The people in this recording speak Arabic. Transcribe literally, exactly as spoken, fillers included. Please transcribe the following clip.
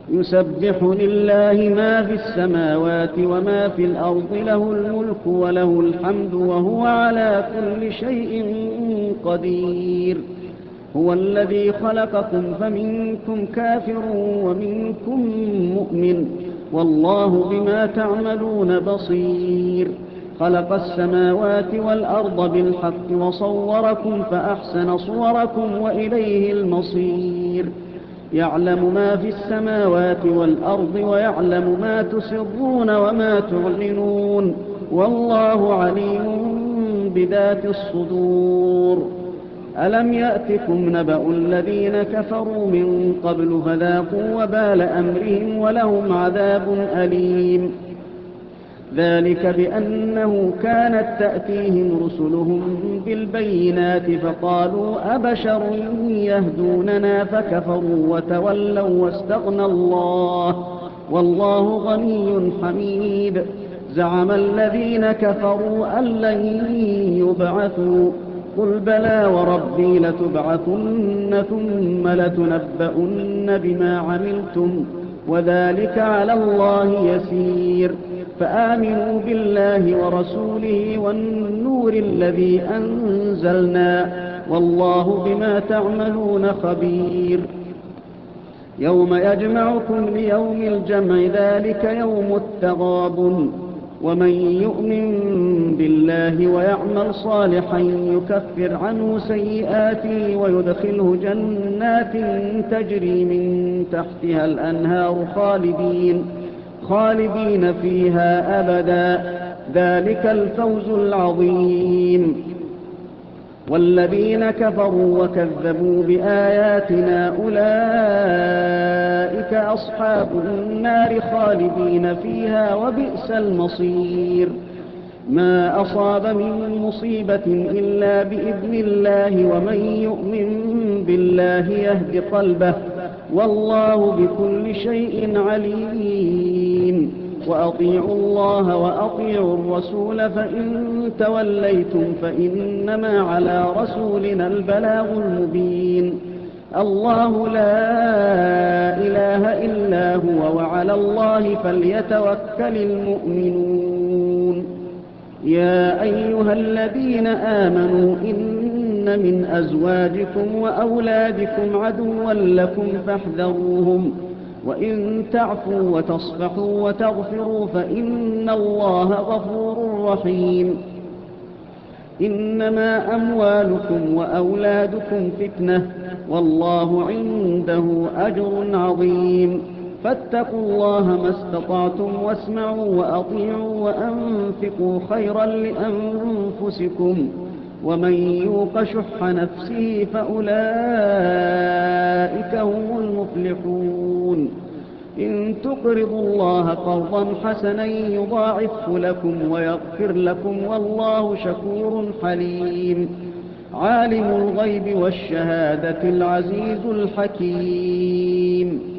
يسبح لله ما في السماوات وما في الأرض، له الملك وله الحمد وهو على كل شيء قدير. هو الذي خلقكم فمنكم كافر ومنكم مؤمن، والله بما تعملون بصير. خلق السماوات والأرض بالحق وصوركم فأحسن صوركم وإليه المصير. يعلم ما في السماوات والأرض ويعلم ما تسرون وما تعلنون، والله عليم بذات الصدور. ألم يأتكم نبأ الذين كفروا من قبل فذاقوا وبال أمرهم ولهم عذاب أليم. ذلك بأنه كانت تأتيهم رسلهم بالبينات فقالوا أبشر يهدوننا فكفروا وتولوا واستغنى الله، والله غني حميد. زعم الذين كفروا أن لن يبعثوا، قل بلى وربي لتبعثن ثم لتنبؤن بما عملتم وذلك على الله يسير. فآمنوا بالله ورسوله والنور الذي أنزلنا، والله بما تعملون خبير. يوم يجمعكم ليوم الجمع ذلك يوم التغابن. ومن يؤمن بالله ويعمل صالحا يكفر عنه سيئاته ويدخله جنات تجري من تحتها الأنهار خالدين خالدين فيها أبدا، ذلك الفوز العظيم. والذين كفروا وكذبوا بآياتنا أولئك أصحاب النار خالدين فيها وبئس المصير. ما أصاب من مصيبة إلا بإذن الله، ومن يؤمن بالله يهد قلبه، والله بكل شيء عليم. وأطيعوا الله وأطيعوا الرسول، فإن توليتم فإنما على رسولنا البلاغ المبين. الله لا إله إلا هو، وعلى الله فليتوكل المؤمنون. يا أيها الذين آمنوا إن من أزواجكم وأولادكم عدوا لكم فاحذروهم، وإن تعفوا وتصفحوا وتغفروا فإن الله غفور رحيم. إنما أموالكم وأولادكم فتنة، والله عنده أجر عظيم. فاتقوا الله ما استطعتم واسمعوا وأطيعوا وأنفقوا خيرا لأنفسكم، ومن يوق شح نفسه فأولئك هم المفلحون. إن تقرضوا الله قرضا حسنا يضاعفه لكم ويغفر لكم، والله شكور حليم. عالم الغيب والشهادة العزيز الحكيم.